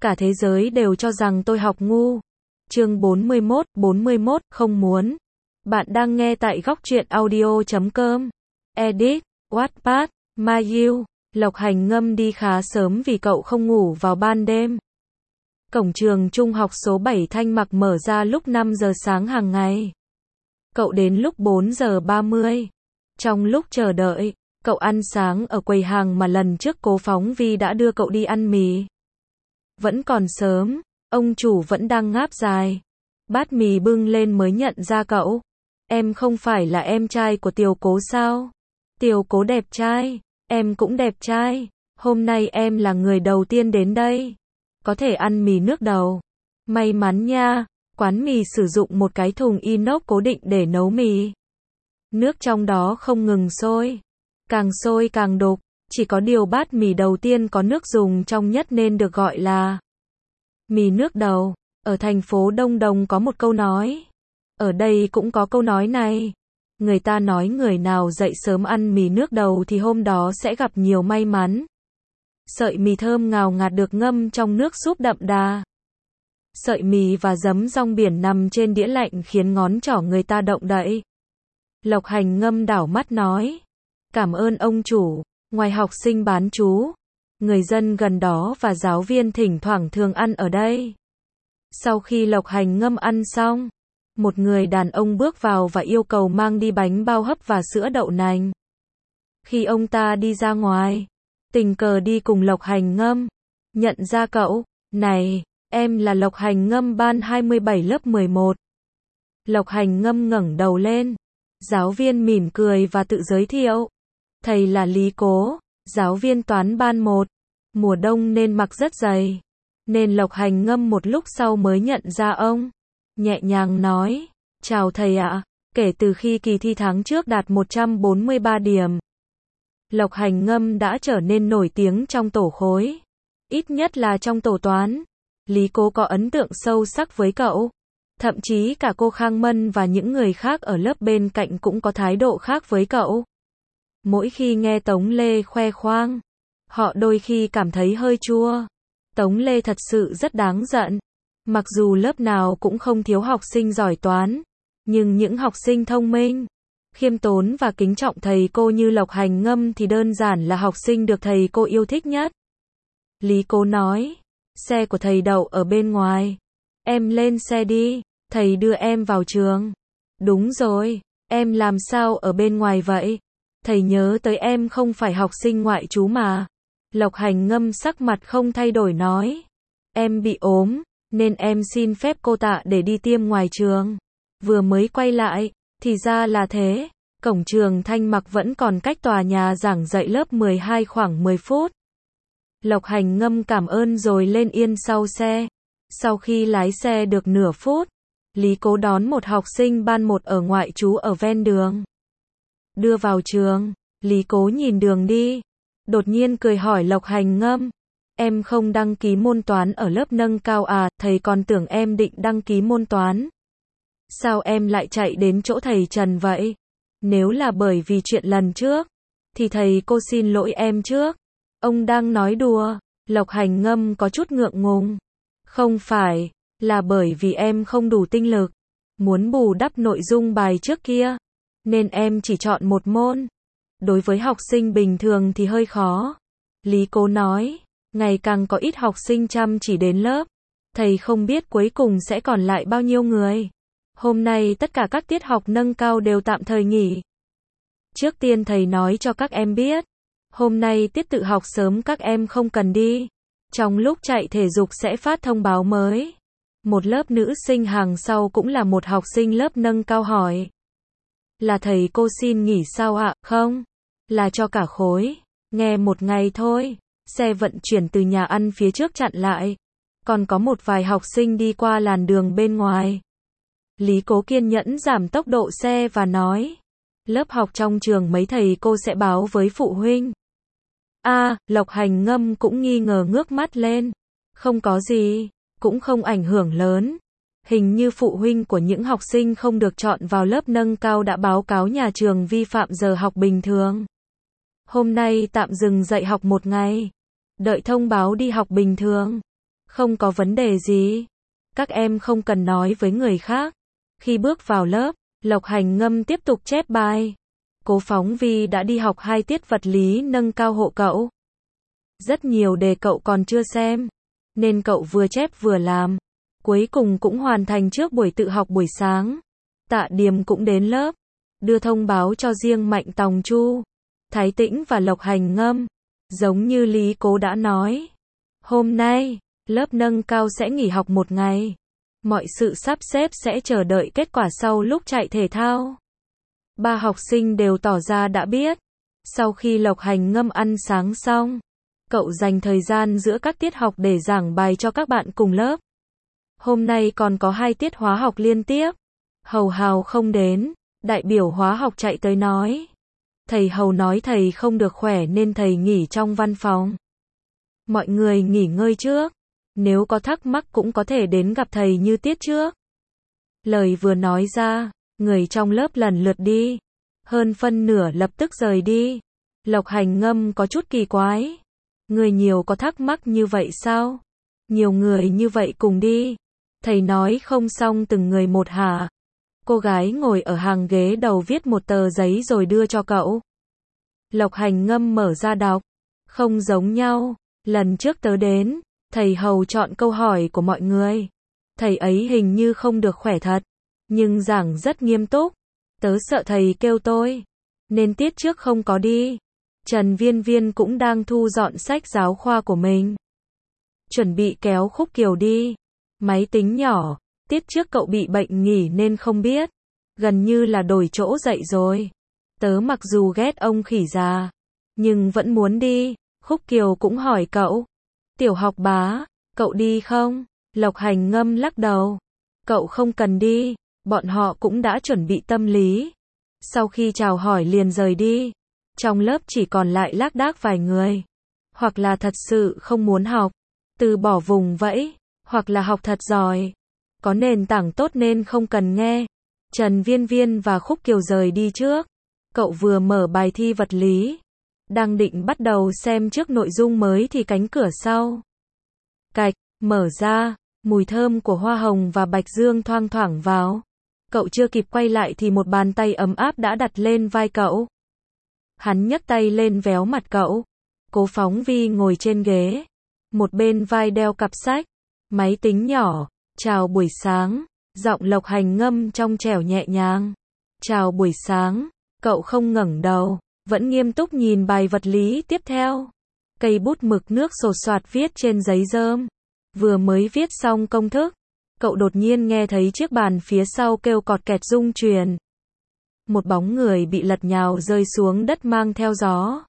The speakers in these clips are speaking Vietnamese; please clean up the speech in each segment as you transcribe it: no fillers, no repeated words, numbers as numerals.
Cả thế giới đều cho rằng tôi học ngu. Chương 41, không muốn. Bạn đang nghe tại góc truyện audio.com. Edit, Wattpad, My You. Lộc Hành Ngâm đi khá sớm vì cậu không ngủ vào ban đêm. Cổng trường trung học số 7 Thanh Mặc mở ra lúc 5 giờ sáng hàng ngày. Cậu đến lúc 4 giờ 30. Trong lúc chờ đợi, cậu ăn sáng ở quầy hàng mà lần trước Cố Phóng Vi đã đưa cậu đi ăn mì. Vẫn còn sớm, ông chủ vẫn đang ngáp dài. Bát mì bưng lên mới nhận ra cậu. Em không phải là em trai của Tiểu Cố sao? Tiểu Cố đẹp trai, em cũng đẹp trai. Hôm nay em là người đầu tiên đến đây. Có thể ăn mì nước đầu. May mắn nha, quán mì sử dụng một cái thùng inox cố định để nấu mì. Nước trong đó không ngừng sôi càng đục. Chỉ có điều bát mì đầu tiên có nước dùng trong nhất nên được gọi là mì nước đầu. Ở thành phố Đông Đồng có một câu nói. Ở đây cũng có câu nói này. Người ta nói người nào dậy sớm ăn mì nước đầu thì hôm đó sẽ gặp nhiều may mắn. Sợi mì thơm ngào ngạt được ngâm trong nước súp đậm đà. Sợi mì và giấm rong biển nằm trên đĩa lạnh khiến ngón trỏ người ta động đậy. Lộc Hành Ngâm đảo mắt nói. Cảm ơn ông chủ. Ngoài học sinh bán trú, người dân gần đó và giáo viên thỉnh thoảng thường ăn ở đây. Sau khi Lộc Hành Ngâm ăn xong, một người đàn ông bước vào và yêu cầu mang đi bánh bao hấp và sữa đậu nành. Khi ông ta đi ra ngoài, tình cờ đi cùng Lộc Hành Ngâm, nhận ra cậu. Này, em là Lộc Hành Ngâm ban 27 lớp 11. Lộc Hành Ngâm ngẩng đầu lên. Giáo viên mỉm cười và tự giới thiệu. Thầy là Lý Cố, giáo viên toán ban 1. Mùa đông nên mặc rất dày. Nên Lộc Hành Ngâm một lúc sau mới nhận ra ông. Nhẹ nhàng nói, chào thầy ạ. Kể từ khi kỳ thi tháng trước đạt 143 điểm, Lộc Hành Ngâm đã trở nên nổi tiếng trong tổ khối. Ít nhất là trong tổ toán. Lý Cố có ấn tượng sâu sắc với cậu. Thậm chí cả cô Khang Mân và những người khác ở lớp bên cạnh cũng có thái độ khác với cậu. Mỗi khi nghe Tống Lê khoe khoang, họ đôi khi cảm thấy hơi chua. Tống Lê thật sự rất đáng giận. Mặc dù lớp nào cũng không thiếu học sinh giỏi toán, nhưng những học sinh thông minh, khiêm tốn và kính trọng thầy cô như Lộc Hành Ngâm thì đơn giản là học sinh được thầy cô yêu thích nhất. Lý Cố nói, xe của thầy đậu ở bên ngoài. Em lên xe đi, thầy đưa em vào trường. Đúng rồi, em làm sao ở bên ngoài vậy? Thầy nhớ tới em không phải học sinh ngoại trú mà. Lộc Hành Ngâm sắc mặt không thay đổi nói. Em bị ốm, nên em xin phép cô Tạ để đi tiêm ngoài trường. Vừa mới quay lại, thì ra là thế. Cổng trường Thanh Mặc vẫn còn cách tòa nhà giảng dạy lớp 12 khoảng 10 phút. Lộc Hành Ngâm cảm ơn rồi lên yên sau xe. Sau khi lái xe được nửa phút, Lý Cố đón một học sinh ban 1 ở ngoại trú ở ven đường. Đưa vào trường, Lý Cố nhìn đường đi. Đột nhiên cười hỏi Lộc Hành Ngâm. Em không đăng ký môn toán ở lớp nâng cao à, thầy còn tưởng em định đăng ký môn toán. Sao em lại chạy đến chỗ thầy Trần vậy? Nếu là bởi vì chuyện lần trước, thì thầy cô xin lỗi em trước. Ông đang nói đùa. Lộc Hành Ngâm có chút ngượng ngùng. Không phải, là bởi vì em không đủ tinh lực. Muốn bù đắp nội dung bài trước kia. Nên em chỉ chọn một môn. Đối với học sinh bình thường thì hơi khó. Lý Cố nói, ngày càng có ít học sinh chăm chỉ đến lớp. Thầy không biết cuối cùng sẽ còn lại bao nhiêu người. Hôm nay tất cả các tiết học nâng cao đều tạm thời nghỉ. Trước tiên thầy nói cho các em biết. Hôm nay tiết tự học sớm các em không cần đi. Trong lúc chạy thể dục sẽ phát thông báo mới. Một lớp nữ sinh hàng sau cũng là một học sinh lớp nâng cao hỏi. Là thầy cô xin nghỉ sao ạ? Không, là cho cả khối. Nghe một ngày thôi. Xe vận chuyển từ nhà ăn phía trước chặn lại. Còn có một vài học sinh đi qua làn đường bên ngoài. Lý Cố kiên nhẫn giảm tốc độ xe và nói. Lớp học trong trường mấy thầy cô sẽ báo với phụ huynh. Lộc Hành Ngâm cũng nghi ngờ ngước mắt lên. Không có gì, cũng không ảnh hưởng lớn. Hình như phụ huynh của những học sinh không được chọn vào lớp nâng cao đã báo cáo nhà trường vi phạm giờ học bình thường. Hôm nay tạm dừng dạy học một ngày. Đợi thông báo đi học bình thường. Không có vấn đề gì. Các em không cần nói với người khác. Khi bước vào lớp, Lộc Hành Ngâm tiếp tục chép bài. Cố Phóng Vi đã đi học 2 tiết vật lý nâng cao hộ cậu. Rất nhiều đề cậu còn chưa xem, nên cậu vừa chép vừa làm. Cuối cùng cũng hoàn thành trước buổi tự học buổi sáng. Tạ Điềm cũng đến lớp, đưa thông báo cho riêng Mạnh Tòng Chu, Thái Tĩnh và Lộc Hành Ngâm. Giống như Lý Cố đã nói, hôm nay, lớp nâng cao sẽ nghỉ học 1 ngày. Mọi sự sắp xếp sẽ chờ đợi kết quả sau lúc chạy thể thao. 3 học sinh đều tỏ ra đã biết. Sau khi Lộc Hành Ngâm ăn sáng xong, cậu dành thời gian giữa các tiết học để giảng bài cho các bạn cùng lớp. Hôm nay còn có 2 tiết hóa học liên tiếp. Hầu Hào không đến, đại biểu hóa học chạy tới nói. Thầy Hầu nói thầy không được khỏe nên thầy nghỉ trong văn phòng. Mọi người nghỉ ngơi trước. Nếu có thắc mắc cũng có thể đến gặp thầy như tiết trước. Lời vừa nói ra, người trong lớp lần lượt đi. Hơn phân nửa lập tức rời đi. Lộc Hành Ngâm có chút kỳ quái. Người nhiều có thắc mắc như vậy sao? Nhiều người như vậy cùng đi. Thầy nói không xong từng người một hả? Cô gái ngồi ở hàng ghế đầu viết một tờ giấy rồi đưa cho cậu. Lộc Hành Ngâm mở ra đọc. Không giống nhau. Lần trước tớ đến, thầy Hầu chọn câu hỏi của mọi người. Thầy ấy hình như không được khỏe thật, nhưng giảng rất nghiêm túc. Tớ sợ thầy kêu tôi, nên tiết trước không có đi. Trần Viên Viên cũng đang thu dọn sách giáo khoa của mình. Chuẩn bị kéo Khúc Kiều đi. Máy tính nhỏ, tiết trước cậu bị bệnh nghỉ nên không biết. Gần như là đổi chỗ dậy rồi. Tớ mặc dù ghét ông khỉ già, nhưng vẫn muốn đi. Khúc Kiều cũng hỏi cậu. Tiểu học bá, cậu đi không? Lộc Hành Ngâm lắc đầu. Cậu không cần đi, bọn họ cũng đã chuẩn bị tâm lý. Sau khi chào hỏi liền rời đi. Trong lớp chỉ còn lại lác đác vài người. Hoặc là thật sự không muốn học, từ bỏ vùng vẫy, hoặc là học thật giỏi. Có nền tảng tốt nên không cần nghe. Trần Viên Viên và Khúc Kiều rời đi trước. Cậu vừa mở bài thi vật lý, đang định bắt đầu xem trước nội dung mới thì cánh cửa sau cạch mở ra, mùi thơm của hoa hồng và bạch dương thoang thoảng vào. Cậu chưa kịp quay lại thì một bàn tay ấm áp đã đặt lên vai cậu. Hắn nhấc tay lên véo mặt cậu. Cố Phóng Vi ngồi trên ghế, một bên vai đeo cặp sách, máy tính nhỏ. Chào buổi sáng. Giọng Lộc Hành Ngâm trong trẻo nhẹ nhàng. Chào buổi sáng. Cậu không ngẩng đầu, vẫn nghiêm túc nhìn bài vật lý tiếp theo. Cây bút mực nước sột soạt viết trên giấy rơm. Vừa mới viết xong công thức, cậu đột nhiên nghe thấy chiếc bàn phía sau kêu cọt kẹt rung chuyển. Một bóng người bị lật nhào rơi xuống đất mang theo gió.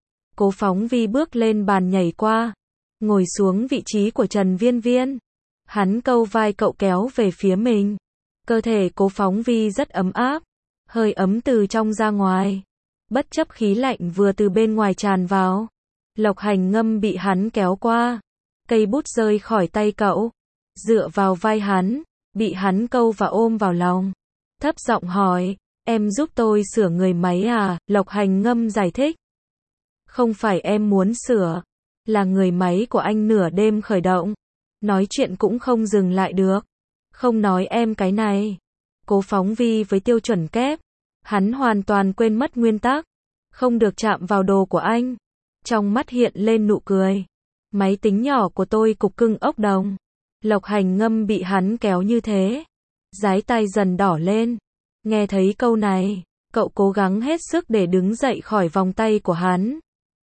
Cố Phóng Vi bước lên bàn nhảy qua, ngồi xuống vị trí của Trần Viên Viên. Hắn câu vai cậu kéo về phía mình. Cơ thể Cố Phóng Vi rất ấm áp, hơi ấm từ trong ra ngoài. Bất chấp khí lạnh vừa từ bên ngoài tràn vào. Lộc Hành Ngâm bị hắn kéo qua. Cây bút rơi khỏi tay cậu, dựa vào vai hắn, bị hắn câu và ôm vào lòng. Thấp giọng hỏi, em giúp tôi sửa người máy à? Lộc Hành Ngâm giải thích. Không phải em muốn sửa, là người máy của anh nửa đêm khởi động. Nói chuyện cũng không dừng lại được. Không nói em cái này. Cố Phóng Vi với tiêu chuẩn kép. Hắn hoàn toàn quên mất nguyên tắc. Không được chạm vào đồ của anh. Trong mắt hiện lên nụ cười. Máy tính nhỏ của tôi cục cưng ốc đồng. Lộc Hành Ngâm bị hắn kéo như thế. Dái tai dần đỏ lên. Nghe thấy câu này, cậu cố gắng hết sức để đứng dậy khỏi vòng tay của hắn.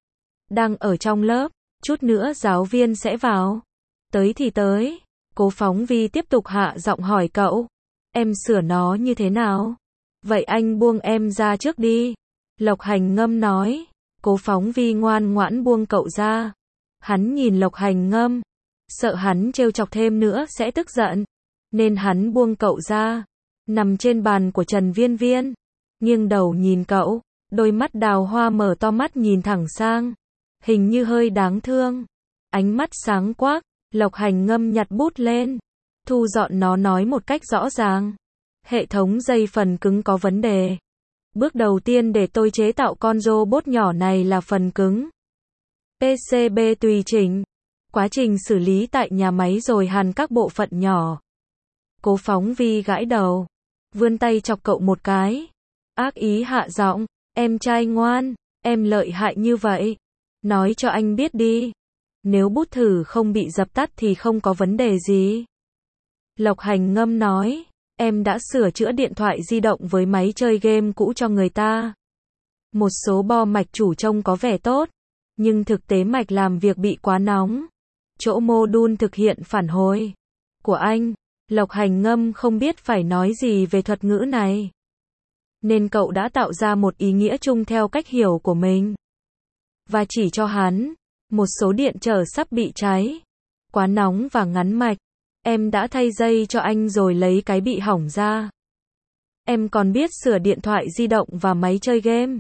Đang ở trong lớp, chút nữa giáo viên sẽ vào. Tới thì tới. Cố Phóng Vi tiếp tục hạ giọng hỏi cậu. Em sửa nó như thế nào? Vậy anh buông em ra trước đi. Lộc Hành Ngâm nói. Cố Phóng Vi ngoan ngoãn buông cậu ra. Hắn nhìn Lộc Hành Ngâm, sợ hắn trêu chọc thêm nữa sẽ tức giận, nên hắn buông cậu ra. Nằm trên bàn của Trần Viên Viên, nghiêng đầu nhìn cậu, đôi mắt đào hoa mở to mắt nhìn thẳng sang, hình như hơi đáng thương. Ánh mắt sáng quắc. Lộc Hành Ngâm nhặt bút lên, thu dọn nó nói một cách rõ ràng. Hệ thống dây phần cứng có vấn đề. Bước đầu tiên để tôi chế tạo con robot nhỏ này là phần cứng. PCB tùy chỉnh. Quá trình xử lý tại nhà máy rồi hàn các bộ phận nhỏ. Cố Phóng Vi gãi đầu, vươn tay chọc cậu một cái. Ác ý hạ giọng, em trai ngoan, em lợi hại như vậy. Nói cho anh biết đi. Nếu bút thử không bị dập tắt thì không có vấn đề gì. Lộc Hành Ngâm nói, em đã sửa chữa điện thoại di động với máy chơi game cũ cho người ta. Một số bo mạch chủ trông có vẻ tốt, nhưng thực tế mạch làm việc bị quá nóng. Chỗ module thực hiện phản hồi của anh, Lộc Hành Ngâm không biết phải nói gì về thuật ngữ này. Nên cậu đã tạo ra một ý nghĩa chung theo cách hiểu của mình. Và chỉ cho hắn, một số điện trở sắp bị cháy. Quá nóng và ngắn mạch. Em đã thay dây cho anh rồi lấy cái bị hỏng ra. Em còn biết sửa điện thoại di động và máy chơi game.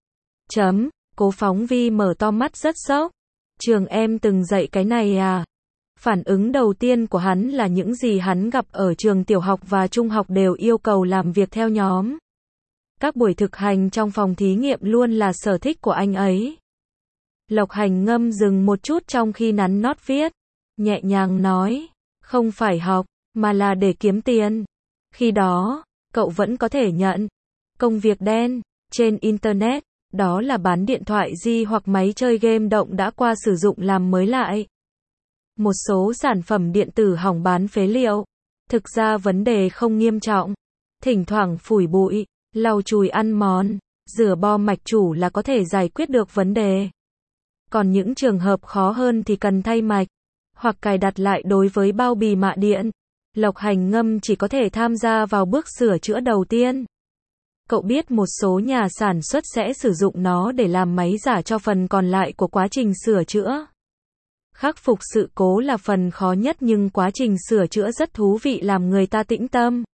Cố Phóng Vi mở to mắt rất sốc. Trường em từng dạy cái này à? Phản ứng đầu tiên của hắn là những gì hắn gặp ở trường tiểu học và trung học đều yêu cầu làm việc theo nhóm. Các buổi thực hành trong phòng thí nghiệm luôn là sở thích của anh ấy. Lộc Hành Ngâm dừng một chút trong khi nắn nót viết. Nhẹ nhàng nói, không phải học, mà là để kiếm tiền. Khi đó, cậu vẫn có thể nhận công việc đen trên Internet. Đó là bán điện thoại di hoặc máy chơi game động đã qua sử dụng làm mới lại. Một số sản phẩm điện tử hỏng bán phế liệu. Thực ra vấn đề không nghiêm trọng. Thỉnh thoảng phủi bụi, lau chùi ăn mòn, rửa bo mạch chủ là có thể giải quyết được vấn đề. Còn những trường hợp khó hơn thì cần thay mạch, hoặc cài đặt lại đối với bao bì mạ điện. Lộc Hành Ngâm chỉ có thể tham gia vào bước sửa chữa đầu tiên. Cậu biết một số nhà sản xuất sẽ sử dụng nó để làm máy giả cho phần còn lại của quá trình sửa chữa. Khắc phục sự cố là phần khó nhất nhưng quá trình sửa chữa rất thú vị làm người ta tĩnh tâm.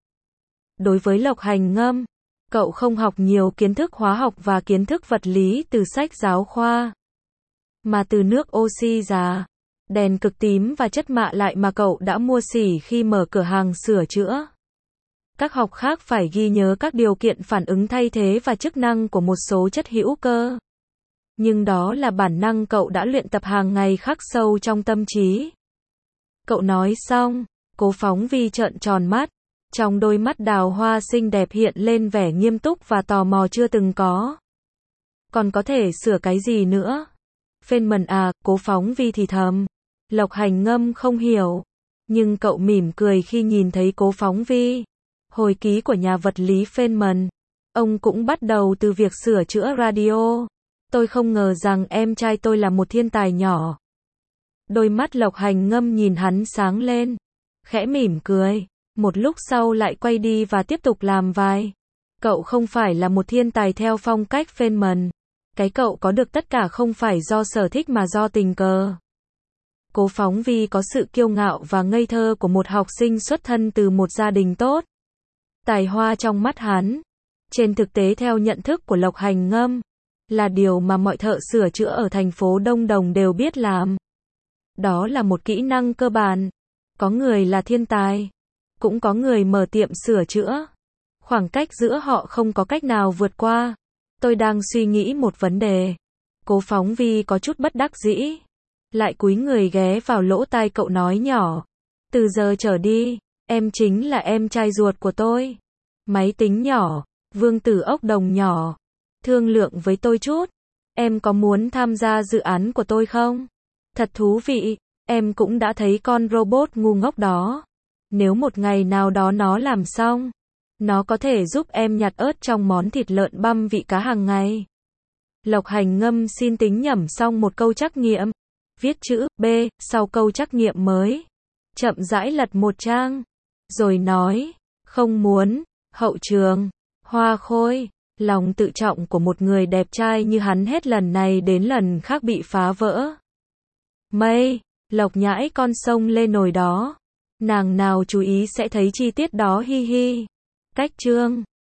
Đối với Lộc Hành Ngâm, cậu không học nhiều kiến thức hóa học và kiến thức vật lý từ sách giáo khoa, mà từ nước oxy già, đèn cực tím và chất mạ lại mà cậu đã mua xỉ khi mở cửa hàng sửa chữa. Các học khác phải ghi nhớ các điều kiện phản ứng thay thế và chức năng của một số chất hữu cơ. Nhưng đó là bản năng cậu đã luyện tập hàng ngày khắc sâu trong tâm trí. Cậu nói xong, Cố Phóng Vi trợn tròn mắt. Trong đôi mắt đào hoa xinh đẹp hiện lên vẻ nghiêm túc và tò mò chưa từng có. Còn có thể sửa cái gì nữa? Feynman à, Cố Phóng Vi thì thầm. Lộc Hành Ngâm không hiểu. Nhưng cậu mỉm cười khi nhìn thấy Cố Phóng Vi. Hồi ký của nhà vật lý Feynman. Ông cũng bắt đầu từ việc sửa chữa radio. Tôi không ngờ rằng em trai tôi là một thiên tài nhỏ. Đôi mắt Lộc Hành Ngâm nhìn hắn sáng lên. Khẽ mỉm cười. Một lúc sau lại quay đi và tiếp tục làm vai. Cậu không phải là một thiên tài theo phong cách Feynman. Cái cậu có được tất cả không phải do sở thích mà do tình cờ. Cố Phóng Vi có sự kiêu ngạo và ngây thơ của một học sinh xuất thân từ một gia đình tốt. Tài hoa trong mắt hắn, trên thực tế theo nhận thức của Lộc Hành Ngâm, là điều mà mọi thợ sửa chữa ở thành phố Đông Đồng đều biết làm. Đó là một kỹ năng cơ bản. Có người là thiên tài, cũng có người mở tiệm sửa chữa. Khoảng cách giữa họ không có cách nào vượt qua. Tôi đang suy nghĩ một vấn đề. Cố Phóng Vi có chút bất đắc dĩ. Lại cúi người ghé vào lỗ tai cậu nói nhỏ. Từ giờ trở đi, em chính là em trai ruột của tôi. Máy tính nhỏ, vương tử ốc đồng nhỏ. Thương lượng với tôi chút. Em có muốn tham gia dự án của tôi không? Thật thú vị, em cũng đã thấy con robot ngu ngốc đó. Nếu một ngày nào đó nó làm xong, nó có thể giúp em nhặt ớt trong món thịt lợn băm vị cá hàng ngày. Lộc Hành Ngâm xin tính nhẩm xong một câu trắc nghiệm. Viết chữ B sau câu trắc nghiệm mới. Chậm rãi lật một trang. Rồi nói, không muốn, hậu trường, hoa khôi. Lòng tự trọng của một người đẹp trai như hắn hết lần này đến lần khác bị phá vỡ. Mây, Lộc nhãi con sông lên nồi đó. Nàng nào chú ý sẽ thấy chi tiết đó hi hi. Cách chương